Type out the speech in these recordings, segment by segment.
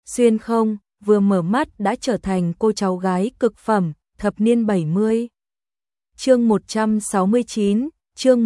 xuyên không, vừa mở mắt đã trở thành cô cháu gái cực phẩm, thập niên 70. Chương 169, chương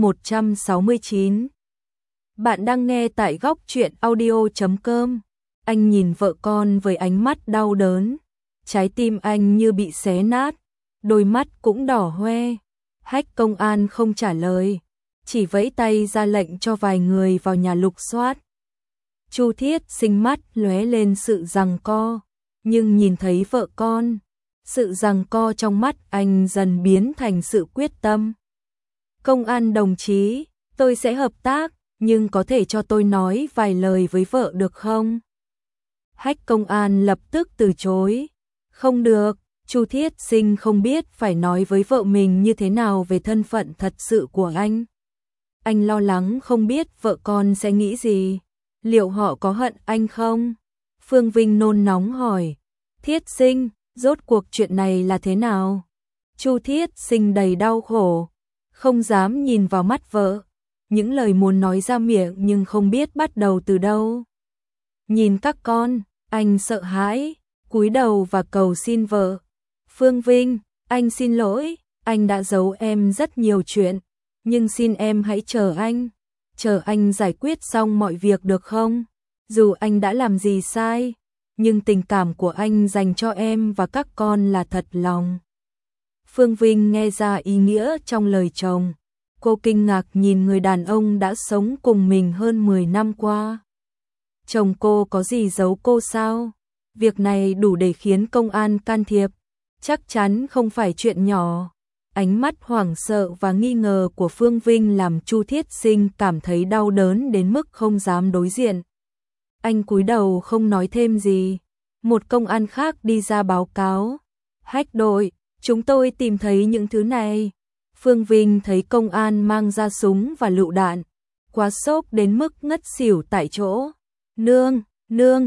169. Bạn đang nghe tại góc truyện audio.com. Anh nhìn vợ con với ánh mắt đau đớn, trái tim anh như bị xé nát, đôi mắt cũng đỏ hoe. Hách công an không trả lời, chỉ vẫy tay ra lệnh cho vài người vào nhà lục soát. Chu Thiết Sinh mắt lóe lên sự giằng co, nhưng nhìn thấy vợ con, sự giằng co trong mắt anh dần biến thành sự quyết tâm. Công an đồng chí, tôi sẽ hợp tác, nhưng có thể cho tôi nói vài lời với vợ được không? Hách công an lập tức từ chối. Không được, Chu Thiết Sinh không biết phải nói với vợ mình như thế nào về thân phận thật sự của anh. Anh lo lắng không biết vợ con sẽ nghĩ gì, liệu họ có hận anh không? Phương Vinh nôn nóng hỏi, Thiết Sinh, rốt cuộc chuyện này là thế nào? Chu Thiết Sinh đầy đau khổ, không dám nhìn vào mắt vợ, những lời muốn nói ra miệng nhưng không biết bắt đầu từ đâu. Nhìn các con, anh sợ hãi, cúi đầu và cầu xin vợ. Phương Vinh, anh xin lỗi, anh đã giấu em rất nhiều chuyện, nhưng xin em hãy chờ anh giải quyết xong mọi việc được không? Dù anh đã làm gì sai, nhưng tình cảm của anh dành cho em và các con là thật lòng. Phương Vinh nghe ra ý nghĩa trong lời chồng. Cô kinh ngạc nhìn người đàn ông đã sống cùng mình hơn 10 năm qua. Chồng cô có gì giấu cô sao? Việc này đủ để khiến công an can thiệp, chắc chắn không phải chuyện nhỏ. Ánh mắt hoảng sợ và nghi ngờ của Phương Vinh làm Chu Thiết Sinh cảm thấy đau đớn đến mức không dám đối diện. Anh cúi đầu không nói thêm gì. Một công an khác đi ra báo cáo. Hách đội, chúng tôi tìm thấy những thứ này. Phương Vinh thấy công an mang ra súng và lựu đạn, quá sốc đến mức ngất xỉu tại chỗ. Nương,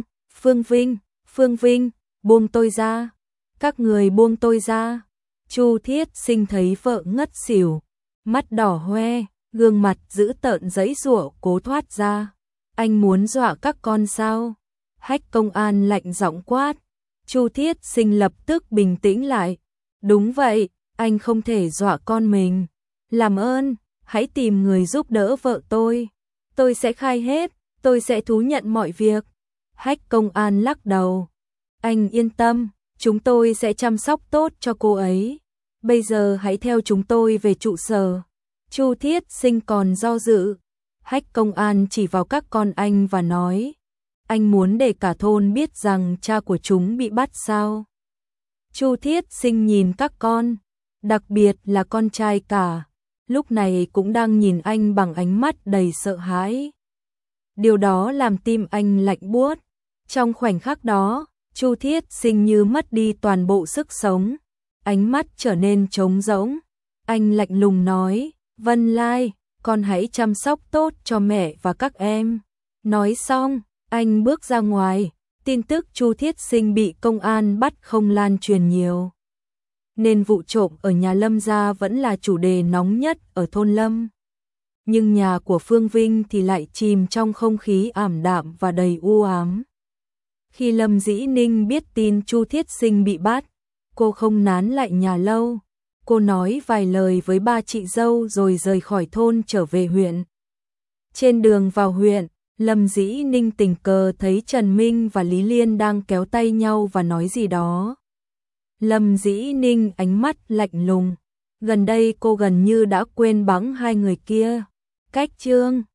Phương Vinh, buông tôi ra. Các người buông tôi ra. Chu Thiết Sinh thấy vợ ngất xỉu, mắt đỏ hoe, gương mặt dữ tợn giãy giụa cố thoát ra. Anh muốn dọa các con sao? Hách công an lạnh giọng quát. Chu Thiết Sinh lập tức bình tĩnh lại. Đúng vậy, anh không thể dọa con mình. Làm ơn, hãy tìm người giúp đỡ vợ tôi. Tôi sẽ khai hết, tôi sẽ thú nhận mọi việc. Hách công an lắc đầu. Anh yên tâm, chúng tôi sẽ chăm sóc tốt cho cô ấy. Bây giờ hãy theo chúng tôi về trụ sở. Chu Thiết Sinh còn do dự. Hách công an chỉ vào các con anh và nói, anh muốn để cả thôn biết rằng cha của chúng bị bắt sao? Chu Thiết Sinh nhìn các con, đặc biệt là con trai cả, lúc này cũng đang nhìn anh bằng ánh mắt đầy sợ hãi. Điều đó làm tim anh lạnh buốt. Trong khoảnh khắc đó, Chu Thiết Sinh như mất đi toàn bộ sức sống, ánh mắt trở nên trống rỗng. Anh lạnh lùng nói, Vân Lai, con hãy chăm sóc tốt cho mẹ và các em. Nói xong, anh bước ra ngoài. Tin tức Chu Thiết Sinh bị công an bắt không lan truyền nhiều, nên vụ trộm ở nhà Lâm gia vẫn là chủ đề nóng nhất ở thôn Lâm. Nhưng nhà của Phương Vinh thì lại chìm trong không khí ảm đạm và đầy u ám. Khi Lâm Dĩ Ninh biết tin Chu Thiết Sinh bị bắt, cô không nán lại nhà lâu. Cô nói vài lời với ba chị dâu rồi rời khỏi thôn trở về huyện. Trên đường vào huyện, Lâm Dĩ Ninh tình cờ thấy Trần Minh và Lý Liên đang kéo tay nhau và nói gì đó. Lâm Dĩ Ninh ánh mắt lạnh lùng. Gần đây cô gần như đã quên bẵng hai người kia. Cách chương